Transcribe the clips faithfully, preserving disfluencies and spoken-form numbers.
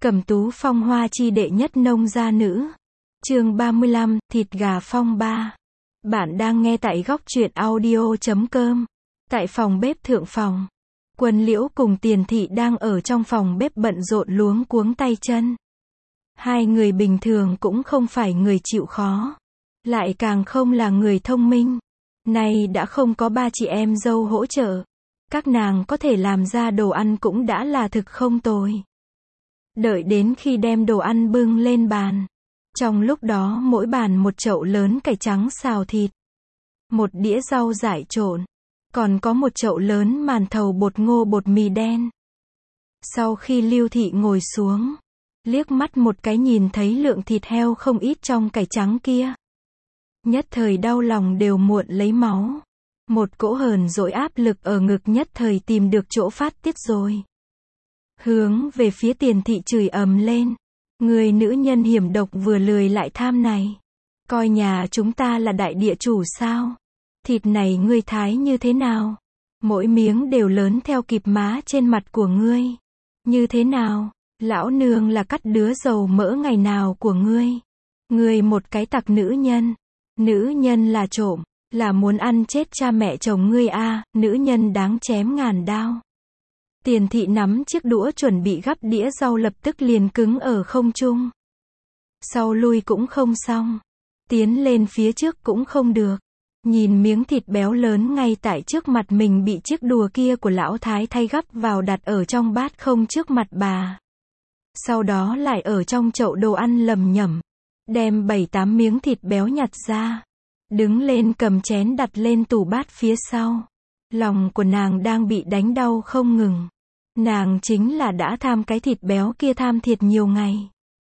Cẩm Tú phong hoa chi đệ nhất nông gia nữ. Chương ba mươi lăm, thịt gà phong ba. Bạn đang nghe tại góc truyện audio chấm com. Tại phòng bếp thượng phòng, Quân Liễu cùng Tiền Thị đang ở trong phòng bếp bận rộn luống cuống tay chân. Hai người bình thường cũng không phải người chịu khó, lại càng không là người thông minh. Nay đã không có ba chị em dâu hỗ trợ, các nàng có thể làm ra đồ ăn cũng đã là thực không tồi. Đợi đến khi đem đồ ăn bưng lên bàn, trong lúc đó mỗi bàn một chậu lớn cải trắng xào thịt, một đĩa rau rải trộn, còn có một chậu lớn màn thầu bột ngô bột mì đen. Sau khi Lưu Thị ngồi xuống, liếc mắt một cái nhìn thấy lượng thịt heo không ít trong cải trắng kia, nhất thời đau lòng đều muộn lấy máu. Một cỗ hờn dỗi áp lực ở ngực nhất thời tìm được chỗ phát tiết rồi. Hướng về phía Tiền Thị chửi ầm lên. Người nữ nhân hiểm độc vừa lười lại tham này. Coi nhà chúng ta là đại địa chủ sao? Thịt này ngươi thái như thế nào? Mỗi miếng đều lớn theo kịp má trên mặt của ngươi. Như thế nào? Lão nương là cắt đứa dầu mỡ ngày nào của ngươi? Ngươi một cái tặc nữ nhân. Nữ nhân là trộm, là muốn ăn chết cha mẹ chồng ngươi a, à, nữ nhân đáng chém ngàn đao. Tiền Thị nắm chiếc đũa chuẩn bị gắp đĩa rau lập tức liền cứng ở không trung. Sau lui cũng không xong, tiến lên phía trước cũng không được. Nhìn miếng thịt béo lớn ngay tại trước mặt mình bị chiếc đùa kia của lão thái thay gắp vào đặt ở trong bát không trước mặt bà. Sau đó lại ở trong chậu đồ ăn lầm nhầm, đem bảy tám miếng thịt béo nhặt ra, đứng lên cầm chén đặt lên tủ bát phía sau. Lòng của nàng đang bị đánh đau không ngừng. Nàng chính là đã tham cái thịt béo kia tham thiệt nhiều ngày.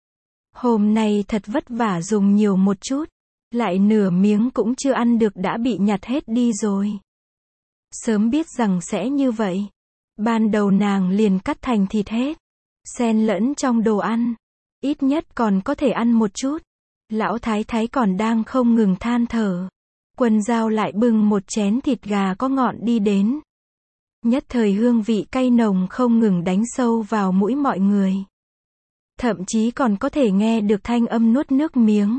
Hôm nay thật vất vả dùng nhiều một chút, lại nửa miếng cũng chưa ăn được đã bị nhặt hết đi rồi. Sớm biết rằng sẽ như vậy, ban đầu nàng liền cắt thành thịt hết, xen lẫn trong đồ ăn, ít nhất còn có thể ăn một chút. Lão thái thái còn đang không ngừng than thở. Quân Dao lại bưng một chén thịt gà có ngọn đi đến. Nhất thời hương vị cay nồng không ngừng đánh sâu vào mũi mọi người. Thậm chí còn có thể nghe được thanh âm nuốt nước miếng.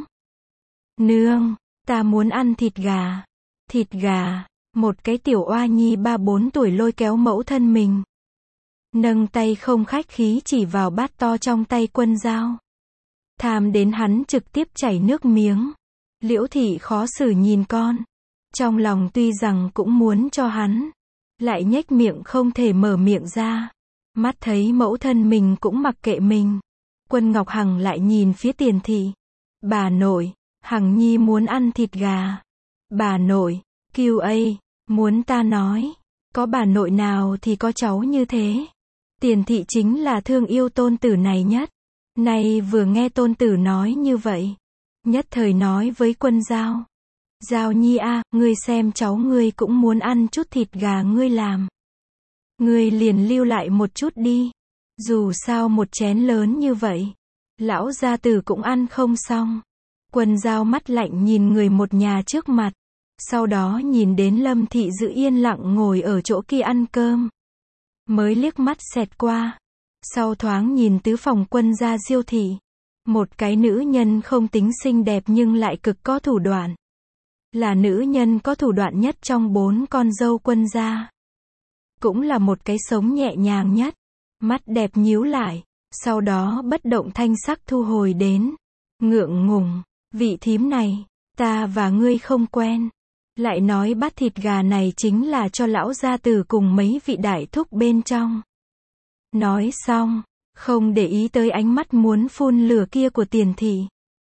Nương, ta muốn ăn thịt gà. Thịt gà, một cái tiểu oa nhi ba bốn tuổi lôi kéo mẫu thân mình. Nâng tay không khách khí chỉ vào bát to trong tay Quân Dao. Tham đến hắn trực tiếp chảy nước miếng. Liễu Thị khó xử nhìn con. Trong lòng tuy rằng cũng muốn cho hắn, lại nhếch miệng không thể mở miệng ra. Mắt thấy mẫu thân mình cũng mặc kệ mình. Quân Ngọc Hằng lại nhìn phía Tiền Thị. Bà nội, Hằng Nhi muốn ăn thịt gà. Bà nội, kêu ấy, muốn ta nói, có bà nội nào thì có cháu như thế. Tiền Thị chính là thương yêu tôn tử này nhất. Nay vừa nghe tôn tử nói như vậy, nhất thời nói với Quân Dao. Dao Nhi a, à, ngươi xem cháu ngươi cũng muốn ăn chút thịt gà ngươi làm. Ngươi liền lưu lại một chút đi. Dù sao một chén lớn như vậy, lão gia tử cũng ăn không xong. Quân Dao mắt lạnh nhìn người một nhà trước mặt. Sau đó nhìn đến Lâm Thị giữ yên lặng ngồi ở chỗ kia ăn cơm. Mới liếc mắt xẹt qua. Sau thoáng nhìn tứ phòng Quân gia Diêu Thị. Một cái nữ nhân không tính xinh đẹp nhưng lại cực có thủ đoạn. Là nữ nhân có thủ đoạn nhất trong bốn con dâu Quân gia. Cũng là một cái sống nhẹ nhàng nhất. Mắt đẹp nhíu lại, sau đó bất động thanh sắc thu hồi đến. Ngượng ngùng, vị thím này, ta và ngươi không quen. Lại nói bát thịt gà này chính là cho lão gia tử cùng mấy vị đại thúc bên trong. Nói xong, không để ý tới ánh mắt muốn phun lửa kia của Tiền Thị.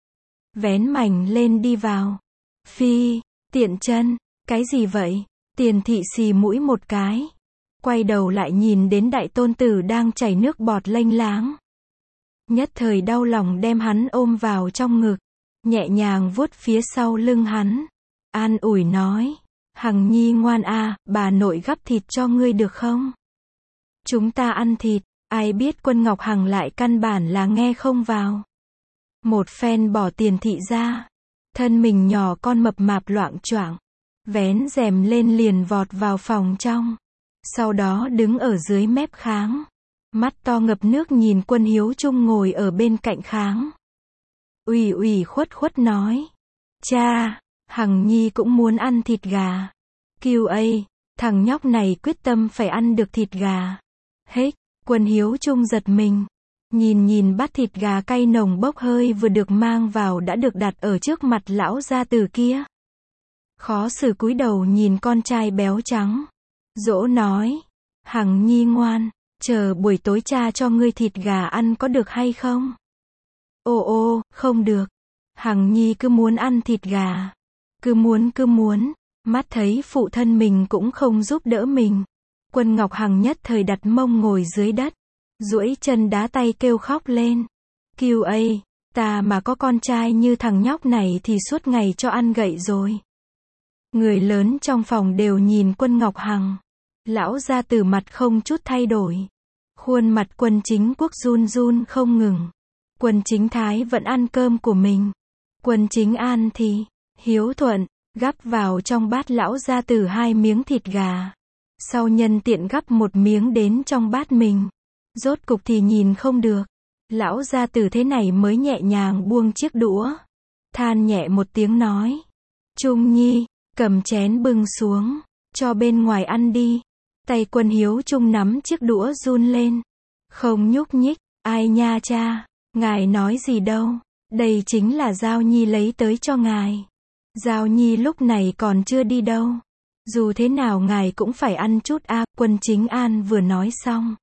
Vén mảnh lên đi vào. Phi, tiện chân, cái gì vậy? Tiền Thị xì mũi một cái. Quay đầu lại nhìn đến đại tôn tử đang chảy nước bọt lênh láng. Nhất thời đau lòng đem hắn ôm vào trong ngực. Nhẹ nhàng vuốt phía sau lưng hắn. An ủi nói. Hằng Nhi ngoan a, à, bà nội gắp thịt cho ngươi được không? Chúng ta ăn thịt. Ai biết Quân Ngọc Hằng lại căn bản là nghe không vào. Một phen bỏ Tiền Thị ra. Thân mình nhỏ con mập mạp loạng choạng, vén rèm lên liền vọt vào phòng trong. Sau đó đứng ở dưới mép kháng. Mắt to ngập nước nhìn Quân Hiếu Trung ngồi ở bên cạnh kháng. Ủy ủy khuất khuất nói. Cha, Hằng Nhi cũng muốn ăn thịt gà. Kiều ây, thằng nhóc này quyết tâm phải ăn được thịt gà. Hếch, Quân Hiếu Trung giật mình. Nhìn nhìn bát thịt gà cay nồng bốc hơi vừa được mang vào đã được đặt ở trước mặt lão gia tử kia. Khó xử cúi đầu nhìn con trai béo trắng. Dỗ nói. Hằng Nhi ngoan, chờ buổi tối cha cho ngươi thịt gà ăn có được hay không? Ô ô, không được. Hằng Nhi cứ muốn ăn thịt gà. Cứ muốn cứ muốn. Mắt thấy phụ thân mình cũng không giúp đỡ mình. Quân Ngọc Hằng nhất thời đặt mông ngồi dưới đất. Duỗi chân đá tay kêu khóc lên. Kiều ây, ta mà có con trai như thằng nhóc này thì suốt ngày cho ăn gậy rồi. Người lớn trong phòng đều nhìn Quân Ngọc Hằng. Lão gia tử mặt không chút thay đổi. Khuôn mặt Quân Chính Quốc run run không ngừng. Quân Chính Thái vẫn ăn cơm của mình. Quân Chính An thì hiếu thuận, gắp vào trong bát lão gia tử hai miếng thịt gà. Sau nhân tiện gắp một miếng đến trong bát mình. Rốt cục thì nhìn không được. Lão gia tử thế này mới nhẹ nhàng buông chiếc đũa. Than nhẹ một tiếng nói. Trung Nhi, cầm chén bưng xuống, cho bên ngoài ăn đi. Tay Quân Hiếu Trung nắm chiếc đũa run lên. Không nhúc nhích, ai nha cha, ngài nói gì đâu, đây chính là Giao Nhi lấy tới cho ngài. Giao Nhi lúc này còn chưa đi đâu. Dù thế nào ngài cũng phải ăn chút a. Quân Chính An vừa nói xong.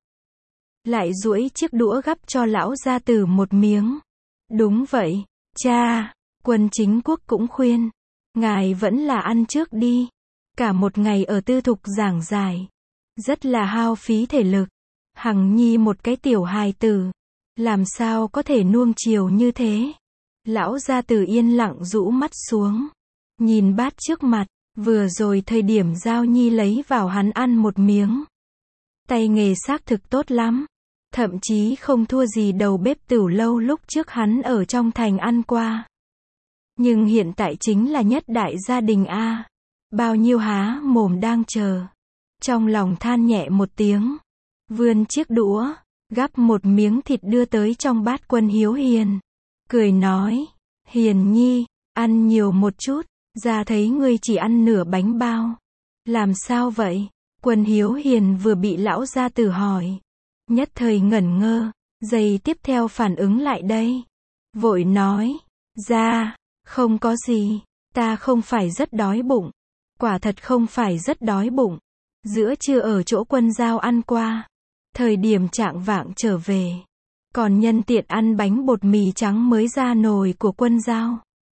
Lại duỗi chiếc đũa gắp cho lão gia tử một miếng. Đúng vậy, cha. Quân Chính Quốc cũng khuyên. Ngài vẫn là ăn trước đi. Cả một ngày ở tư thục giảng giải. Rất là hao phí thể lực. Hằng Nhi một cái tiểu hài tử. Làm sao có thể nuông chiều như thế. Lão gia tử yên lặng rũ mắt xuống. Nhìn bát trước mặt. Vừa rồi thời điểm Giao Nhi lấy vào hắn ăn một miếng. Tay nghề xác thực tốt lắm. Thậm chí không thua gì đầu bếp Tửu Lâu lúc trước hắn ở trong thành ăn qua. Nhưng hiện tại chính là nhất đại gia đình a. Bao nhiêu há mồm đang chờ. Trong lòng than nhẹ một tiếng. Vươn chiếc đũa. Gắp một miếng thịt đưa tới trong bát Quân Hiếu Hiền. Cười nói. Hiền Nhi, ăn nhiều một chút. Ra thấy ngươi chỉ ăn nửa bánh bao. Làm sao vậy? Quân Hiếu Hiền vừa bị lão gia tử hỏi. Nhất thời ngẩn ngơ. Giây tiếp theo phản ứng lại đây. Vội nói. Ra, không có gì. Ta không phải rất đói bụng. Quả thật không phải rất đói bụng. Giữa trưa ở chỗ Quân Giao ăn qua. Thời điểm trạng vạng trở về. Còn nhân tiện ăn bánh bột mì trắng mới ra nồi của Quân Giao.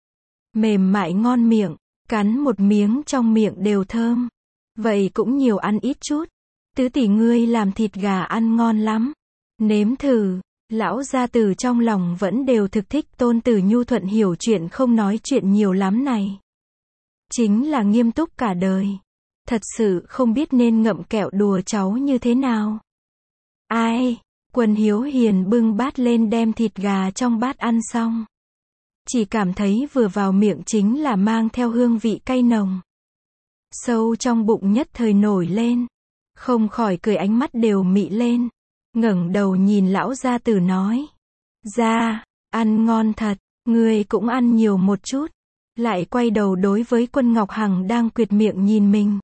Mềm mại ngon miệng. Cắn một miếng trong miệng đều thơm. Vậy cũng nhiều ăn ít chút. Tứ tỷ ngươi làm thịt gà ăn ngon lắm. Nếm thử. Lão gia tử trong lòng vẫn đều thực thích tôn tử nhu thuận hiểu chuyện không nói chuyện nhiều lắm này. Chính là nghiêm túc cả đời. Thật sự không biết nên ngậm kẹo đùa cháu như thế nào. Ai? Quân Hiếu Hiền bưng bát lên đem thịt gà trong bát ăn xong. Chỉ cảm thấy vừa vào miệng chính là mang theo hương vị cay nồng. Sâu trong bụng nhất thời nổi lên. Không khỏi cười ánh mắt đều mị lên. Ngẩng đầu nhìn lão gia tử nói. Ra, ăn ngon thật, ngươi cũng ăn nhiều một chút. Lại quay đầu đối với Quân Ngọc Hằng đang quyệt miệng nhìn mình.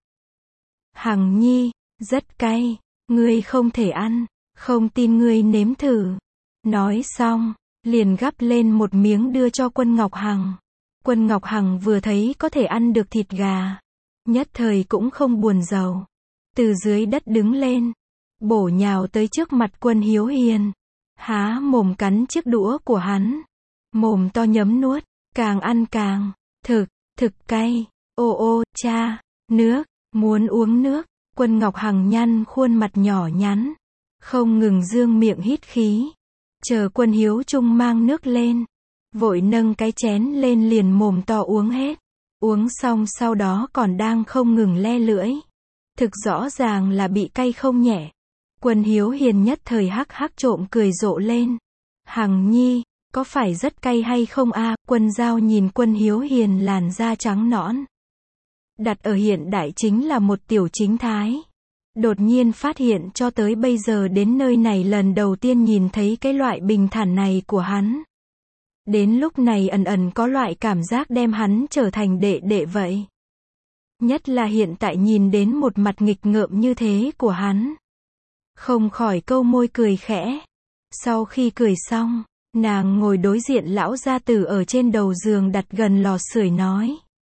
Hằng Nhi, rất cay, ngươi không thể ăn, không tin ngươi nếm thử. Nói xong, liền gắp lên một miếng đưa cho Quân Ngọc Hằng. Quân Ngọc Hằng vừa thấy có thể ăn được thịt gà. Nhất thời cũng không buồn rầu. Từ dưới đất đứng lên. Bổ nhào tới trước mặt Quân Hiếu Hiền. Há mồm cắn chiếc đũa của hắn. Mồm to nhấm nuốt. Càng ăn càng. Thực, thực cay. Ô ô, cha. Nước. Muốn uống nước. Quân Ngọc Hằng nhăn khuôn mặt nhỏ nhắn. Không ngừng dương miệng hít khí. Chờ Quân Hiếu Trung mang nước lên. Vội nâng cái chén lên liền mồm to uống hết. Uống xong sau đó còn đang không ngừng le lưỡi. Thực rõ ràng là bị cay không nhẹ. Quân Hiếu Hiền nhất thời hắc hắc trộm cười rộ lên. Hằng Nhi, có phải rất cay hay không a? Quân Giao nhìn Quân Hiếu Hiền làn da trắng nõn. Đặt ở hiện đại chính là một tiểu chính thái. Đột nhiên phát hiện cho tới bây giờ đến nơi này lần đầu tiên nhìn thấy cái loại bình thản này của hắn. Đến lúc này ẩn ẩn có loại cảm giác đem hắn trở thành đệ đệ vậy. Nhất là hiện tại nhìn đến một mặt nghịch ngợm như thế của hắn. Không khỏi câu môi cười khẽ. Sau khi cười xong, nàng ngồi đối diện lão gia tử ở trên đầu giường đặt gần lò sưởi nói.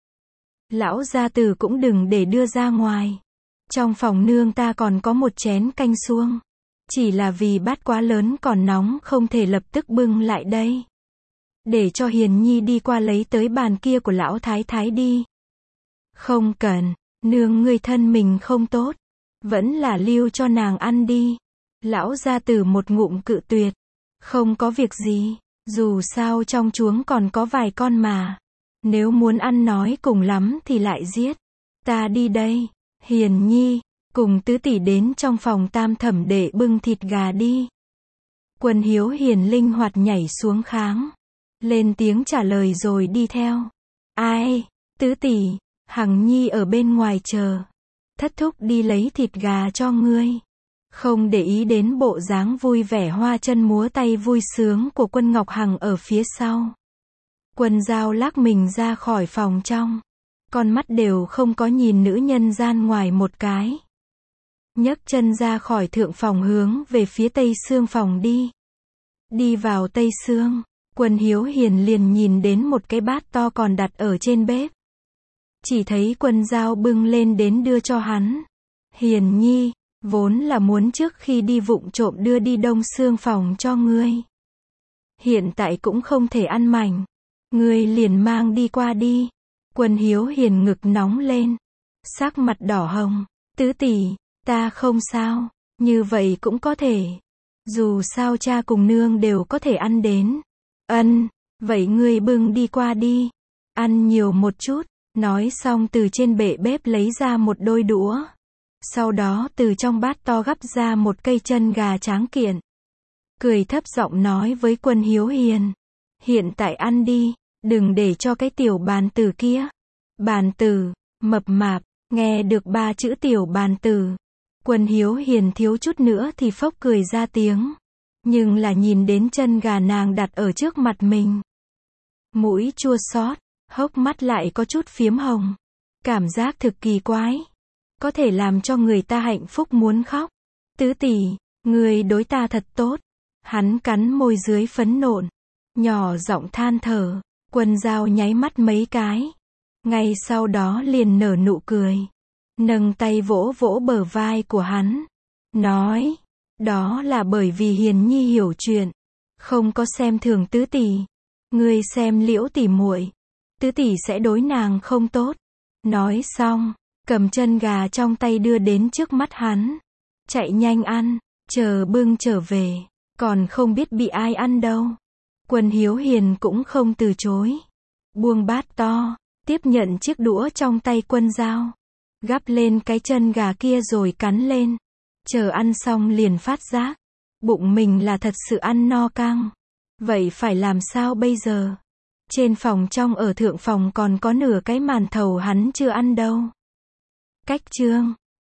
Lão gia tử cũng đừng để đưa ra ngoài. Trong phòng nương ta còn có một chén canh suông. Chỉ là vì bát quá lớn còn nóng không thể lập tức bưng lại đây. Để cho Hiền Nhi đi qua lấy tới bàn kia của lão thái thái đi. Không cần, nương ngươi thân mình không tốt. Vẫn là lưu cho nàng ăn đi. Lão gia tử một ngụm cự tuyệt. Không có việc gì, dù sao trong chuống còn có vài con mà. Nếu muốn ăn nói cùng lắm thì lại giết. Ta đi đây. Hiền Nhi, cùng tứ tỷ đến trong phòng tam thẩm để bưng thịt gà đi. Quân Hiếu Hiền linh hoạt nhảy xuống kháng. Lên tiếng trả lời rồi đi theo. Ai, tứ tỷ, Hằng Nhi ở bên ngoài chờ. Thất thúc đi lấy thịt gà cho ngươi. Không để ý đến bộ dáng vui vẻ hoa chân múa tay vui sướng của Quân Ngọc Hằng ở phía sau. Quân Giao lắc mình ra khỏi phòng trong. Con mắt đều không có nhìn nữ nhân gian ngoài một cái. Nhấc chân ra khỏi thượng phòng hướng về phía tây xương phòng đi. Đi vào tây xương, Quân Hiếu Hiền liền nhìn đến một cái bát to còn đặt ở trên bếp. Chỉ thấy Quân Giao bưng lên đến đưa cho hắn. Hiền Nhi, vốn là muốn trước khi đi vụng trộm đưa đi đông xương phòng cho ngươi. Hiện tại cũng không thể ăn mảnh. Ngươi liền mang đi qua đi. Quân Hiếu Hiền ngực nóng lên. Sắc mặt đỏ hồng. Tứ tỷ, ta không sao. Như vậy cũng có thể. Dù sao cha cùng nương đều có thể ăn đến. Ân, vậy ngươi bưng đi qua đi. Ăn nhiều một chút. Nói xong từ trên bệ bếp lấy ra một đôi đũa. Sau đó từ trong bát to gắp ra một cây chân gà tráng kiện. Cười thấp giọng nói với Quân Hiếu Hiền. Hiện tại ăn đi, đừng để cho cái tiểu bàn tử kia. Bàn tử, mập mạp, nghe được ba chữ tiểu bàn tử. Quân Hiếu Hiền thiếu chút nữa thì phốc cười ra tiếng. Nhưng là nhìn đến chân gà nàng đặt ở trước mặt mình. Mũi chua xót, hốc mắt lại có chút phiếm hồng. Cảm giác thực kỳ quái. Có thể làm cho người ta hạnh phúc muốn khóc. Tứ tỷ, người đối ta thật tốt. Hắn cắn môi dưới phấn nộn. Nhỏ giọng than thở. Quân Giao nháy mắt mấy cái. Ngay sau đó liền nở nụ cười. Nâng tay vỗ vỗ bờ vai của hắn. Nói. Đó là bởi vì Hiền Nhi hiểu chuyện. Không có xem thường tứ tỷ. Ngươi xem Liễu tỷ muội. Tứ tỷ sẽ đối nàng không tốt. Nói xong. Cầm chân gà trong tay đưa đến trước mắt hắn. Chạy nhanh ăn. Chờ bưng trở về. Còn không biết bị ai ăn đâu. Quân Hiếu Hiền cũng không từ chối. Buông bát to. Tiếp nhận chiếc đũa trong tay Quân Giao. Gắp lên cái chân gà kia rồi cắn lên. Chờ ăn xong liền phát giác. Bụng mình là thật sự ăn no căng. Vậy phải làm sao bây giờ? Trên phòng trong ở thượng phòng còn có nửa cái màn thầu hắn chưa ăn đâu. Cách chương